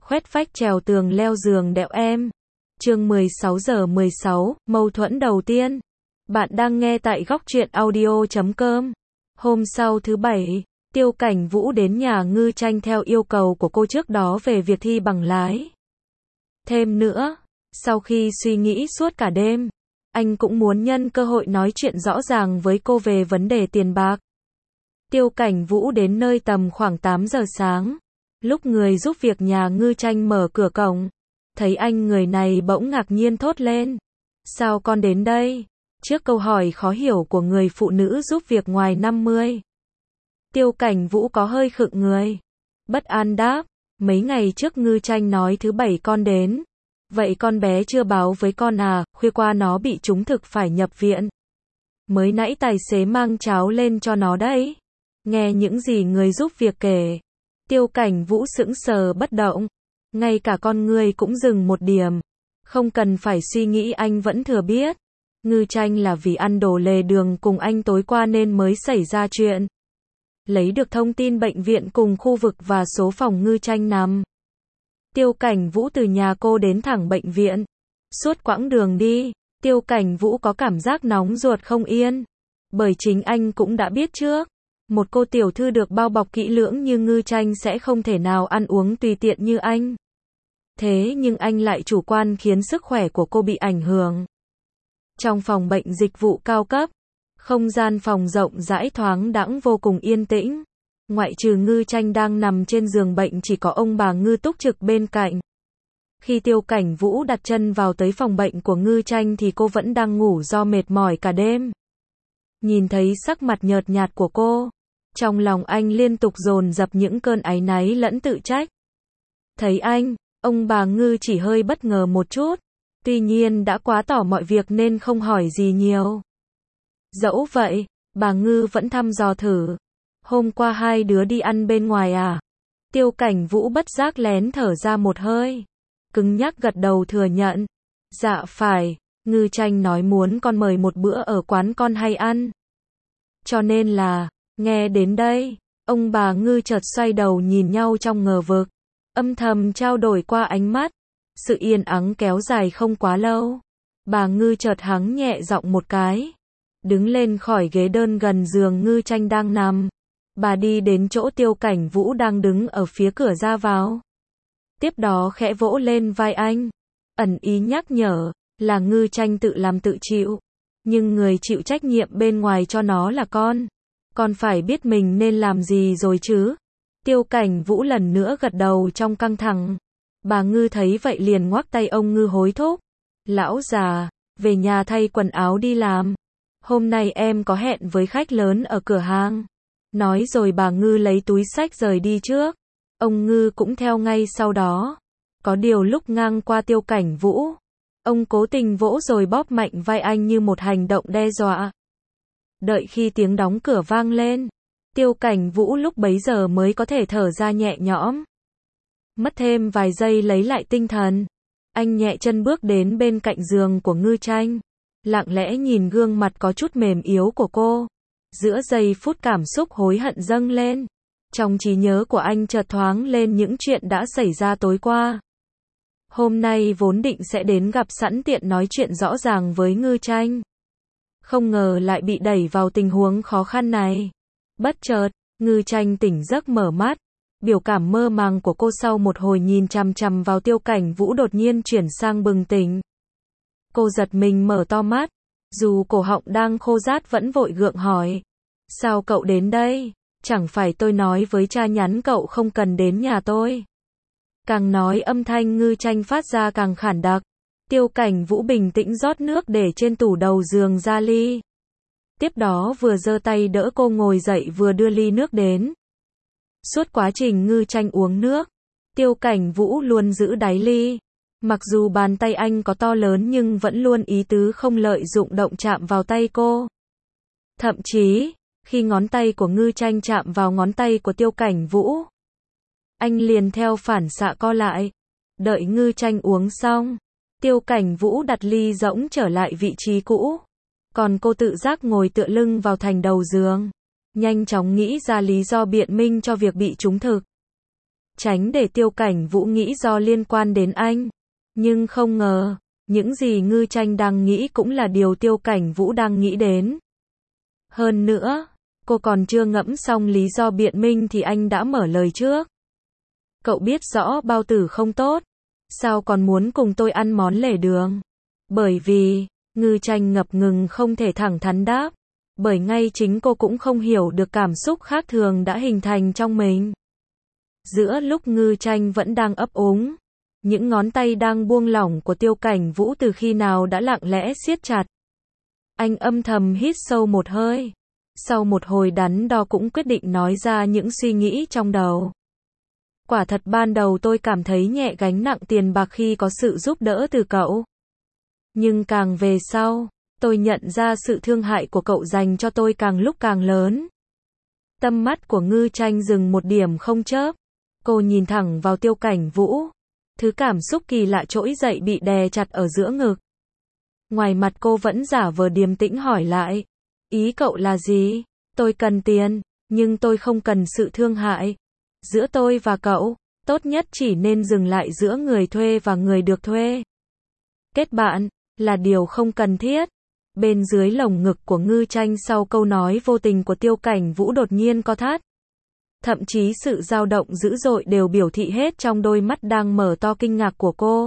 khoét vách trèo tường leo giường đẹo em. Chương 16:16, mâu thuẫn đầu tiên. Bạn đang nghe tại góc truyện audio.com. Hôm sau thứ Bảy, Tiêu Cảnh Vũ đến nhà Ngư Tranh theo yêu cầu của cô trước đó về việc thi bằng lái. Thêm nữa, sau khi suy nghĩ suốt cả đêm, anh cũng muốn nhân cơ hội nói chuyện rõ ràng với cô về vấn đề tiền bạc. Tiêu Cảnh Vũ đến nơi tầm khoảng 8 giờ sáng. Lúc người giúp việc nhà Ngư Tranh mở cửa cổng, thấy anh người này bỗng ngạc nhiên thốt lên. Sao con đến đây? Trước câu hỏi khó hiểu của người phụ nữ giúp việc ngoài 50. Tiêu Cảnh Vũ có hơi khựng người. Bất an đáp, mấy ngày trước Ngư Tranh nói thứ Bảy con đến. Vậy con bé chưa báo với con à, khuya qua nó bị trúng thực phải nhập viện. Mới nãy tài xế mang cháo lên cho nó đấy. Nghe những gì người giúp việc kể, Tiêu Cảnh Vũ sững sờ bất động. Ngay cả con người cũng dừng một điểm. Không cần phải suy nghĩ anh vẫn thừa biết. Ngư Tranh là vì ăn đồ lề đường cùng anh tối qua nên mới xảy ra chuyện. Lấy được thông tin bệnh viện cùng khu vực và số phòng Ngư Tranh nằm. Tiêu Cảnh Vũ từ nhà cô đến thẳng bệnh viện. Suốt quãng đường đi, Tiêu Cảnh Vũ có cảm giác nóng ruột không yên. Bởi chính anh cũng đã biết trước. Một cô tiểu thư được bao bọc kỹ lưỡng như Ngư Tranh sẽ không thể nào ăn uống tùy tiện như anh. Thế nhưng anh lại chủ quan khiến sức khỏe của cô bị ảnh hưởng. Trong phòng bệnh dịch vụ cao cấp, không gian phòng rộng rãi thoáng đãng vô cùng yên tĩnh. Ngoại trừ Ngư Tranh đang nằm trên giường bệnh chỉ có ông bà Ngư túc trực bên cạnh. Khi Tiêu Cảnh Vũ đặt chân vào tới phòng bệnh của Ngư Tranh thì cô vẫn đang ngủ do mệt mỏi cả đêm. Nhìn thấy sắc mặt nhợt nhạt của cô, trong lòng anh liên tục dồn dập những cơn áy náy lẫn tự trách. Thấy anh, ông bà Ngư chỉ hơi bất ngờ một chút, tuy nhiên đã quá tỏ mọi việc nên không hỏi gì nhiều. Dẫu vậy, bà Ngư vẫn thăm dò thử. Hôm qua hai đứa đi ăn bên ngoài à? Tiêu Cảnh Vũ bất giác lén thở ra một hơi. Cứng nhắc gật đầu thừa nhận. Dạ phải, Ngư Tranh nói muốn con mời một bữa ở quán con hay ăn. Cho nên là, nghe đến đây, ông bà Ngư chợt xoay đầu nhìn nhau trong ngờ vực. Âm thầm trao đổi qua ánh mắt. Sự yên ắng kéo dài không quá lâu. Bà Ngư chợt hắng nhẹ giọng một cái. Đứng lên khỏi ghế đơn gần giường Ngư Tranh đang nằm. Bà đi đến chỗ Tiêu Cảnh Vũ đang đứng ở phía cửa ra vào. Tiếp đó khẽ vỗ lên vai anh. Ẩn ý nhắc nhở, là Ngư Tranh tự làm tự chịu. Nhưng người chịu trách nhiệm bên ngoài cho nó là con. Con phải biết mình nên làm gì rồi chứ. Tiêu Cảnh Vũ lần nữa gật đầu trong căng thẳng. Bà Ngư thấy vậy liền ngoắc tay ông Ngư hối thúc. Lão già, về nhà thay quần áo đi làm. Hôm nay em có hẹn với khách lớn ở cửa hàng. Nói rồi bà Ngư lấy túi xách rời đi trước. Ông Ngư cũng theo ngay sau đó. Có điều lúc ngang qua Tiêu Cảnh Vũ, ông cố tình vỗ rồi bóp mạnh vai anh như một hành động đe dọa. Đợi khi tiếng đóng cửa vang lên, Tiêu Cảnh Vũ lúc bấy giờ mới có thể thở ra nhẹ nhõm. Mất thêm vài giây lấy lại tinh thần, anh nhẹ chân bước đến bên cạnh giường của Ngư Tranh, lặng lẽ nhìn gương mặt có chút mềm yếu của cô. Giữa giây phút cảm xúc hối hận dâng lên, trong trí nhớ của anh chợt thoáng lên những chuyện đã xảy ra tối qua. Hôm nay vốn định sẽ đến gặp sẵn tiện nói chuyện rõ ràng với Ngư Tranh. Không ngờ lại bị đẩy vào tình huống khó khăn này. Bất chợt, Ngư Tranh tỉnh giấc mở mắt. Biểu cảm mơ màng của cô sau một hồi nhìn chằm chằm vào Tiêu Cảnh Vũ đột nhiên chuyển sang bừng tỉnh. Cô giật mình mở to mắt. Dù cổ họng đang khô rát vẫn vội gượng hỏi. Sao cậu đến đây? Chẳng phải tôi nói với cha nhắn cậu không cần đến nhà tôi. Càng nói âm thanh Ngư Tranh phát ra càng khản đặc. Tiêu Cảnh Vũ bình tĩnh rót nước để trên tủ đầu giường ra ly. Tiếp đó vừa giơ tay đỡ cô ngồi dậy vừa đưa ly nước đến. Suốt quá trình Ngư Tranh uống nước, Tiêu Cảnh Vũ luôn giữ đáy ly. Mặc dù bàn tay anh có to lớn nhưng vẫn luôn ý tứ không lợi dụng động chạm vào tay cô. Thậm chí, khi ngón tay của Ngư Tranh chạm vào ngón tay của Tiêu Cảnh Vũ, anh liền theo phản xạ co lại. Đợi Ngư Tranh uống xong, Tiêu Cảnh Vũ đặt ly rỗng trở lại vị trí cũ. Còn cô tự giác ngồi tựa lưng vào thành đầu giường, nhanh chóng nghĩ ra lý do biện minh cho việc bị trúng thực. tránh để Tiêu Cảnh Vũ nghĩ do liên quan đến anh. Nhưng không ngờ, những gì Ngư Tranh đang nghĩ cũng là điều Tiêu Cảnh Vũ đang nghĩ đến. Hơn nữa, cô còn chưa ngẫm xong lý do biện minh thì anh đã mở lời trước. Cậu biết rõ bao tử không tốt, sao còn muốn cùng tôi ăn món lề đường? Bởi vì, Ngư Tranh ngập ngừng không thể thẳng thắn đáp. Bởi ngay chính cô cũng không hiểu được cảm xúc khác thường đã hình thành trong mình. Giữa lúc Ngư Tranh vẫn đang ấp úng, những ngón tay đang buông lỏng của Tiêu Cảnh Vũ từ khi nào đã lặng lẽ siết chặt. Anh âm thầm hít sâu một hơi. Sau một hồi đắn đo cũng quyết định nói ra những suy nghĩ trong đầu. Quả thật ban đầu tôi cảm thấy nhẹ gánh nặng tiền bạc khi có sự giúp đỡ từ cậu. Nhưng càng về sau, tôi nhận ra sự thương hại của cậu dành cho tôi càng lúc càng lớn. Tâm mắt của Ngư Tranh dừng một điểm không chớp. Cô nhìn thẳng vào Tiêu Cảnh Vũ. Thứ cảm xúc kỳ lạ trỗi dậy bị đè chặt ở giữa ngực. Ngoài mặt cô vẫn giả vờ điềm tĩnh hỏi lại. Ý cậu là gì? Tôi cần tiền, nhưng tôi không cần sự thương hại. Giữa tôi và cậu, tốt nhất chỉ nên dừng lại giữa người thuê và người được thuê. Kết bạn, là điều không cần thiết. Bên dưới lồng ngực của Ngư Tranh sau câu nói vô tình của Tiêu Cảnh Vũ đột nhiên co thắt. Thậm chí sự dao động dữ dội đều biểu thị hết trong đôi mắt đang mở to kinh ngạc của cô.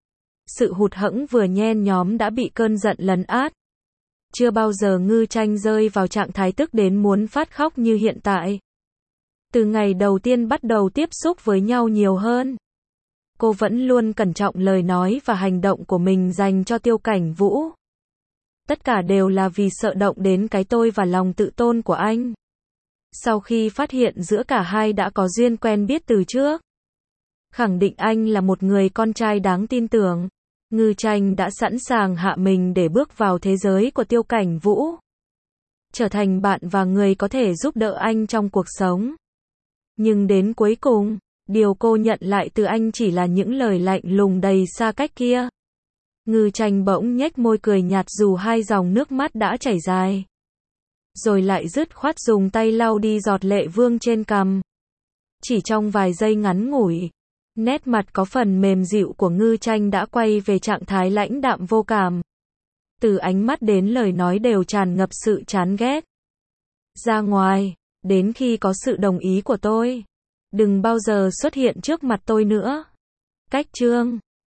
Sự hụt hẫng vừa nhen nhóm đã bị cơn giận lấn át. Chưa bao giờ Ngư Tranh rơi vào trạng thái tức đến muốn phát khóc như hiện tại. Từ ngày đầu tiên bắt đầu tiếp xúc với nhau nhiều hơn, cô vẫn luôn cẩn trọng lời nói và hành động của mình dành cho Tiêu Cảnh Vũ. Tất cả đều là vì sợ động đến cái tôi và lòng tự tôn của anh. Sau khi phát hiện giữa cả hai đã có duyên quen biết từ trước, khẳng định anh là một người con trai đáng tin tưởng, Ngư Tranh đã sẵn sàng hạ mình để bước vào thế giới của Tiêu Cảnh Vũ. Trở thành bạn và người có thể giúp đỡ anh trong cuộc sống. Nhưng đến cuối cùng, điều cô nhận lại từ anh chỉ là những lời lạnh lùng đầy xa cách kia. Ngư Tranh bỗng nhếch môi cười nhạt dù hai dòng nước mắt đã chảy dài. Rồi lại dứt khoát dùng tay lau đi giọt lệ vương trên cằm. Chỉ trong vài giây ngắn ngủi, nét mặt có phần mềm dịu của Ngư Tranh đã quay về trạng thái lãnh đạm vô cảm. Từ ánh mắt đến lời nói đều tràn ngập sự chán ghét. Ra ngoài, đến khi có sự đồng ý của tôi, đừng bao giờ xuất hiện trước mặt tôi nữa. Cách chương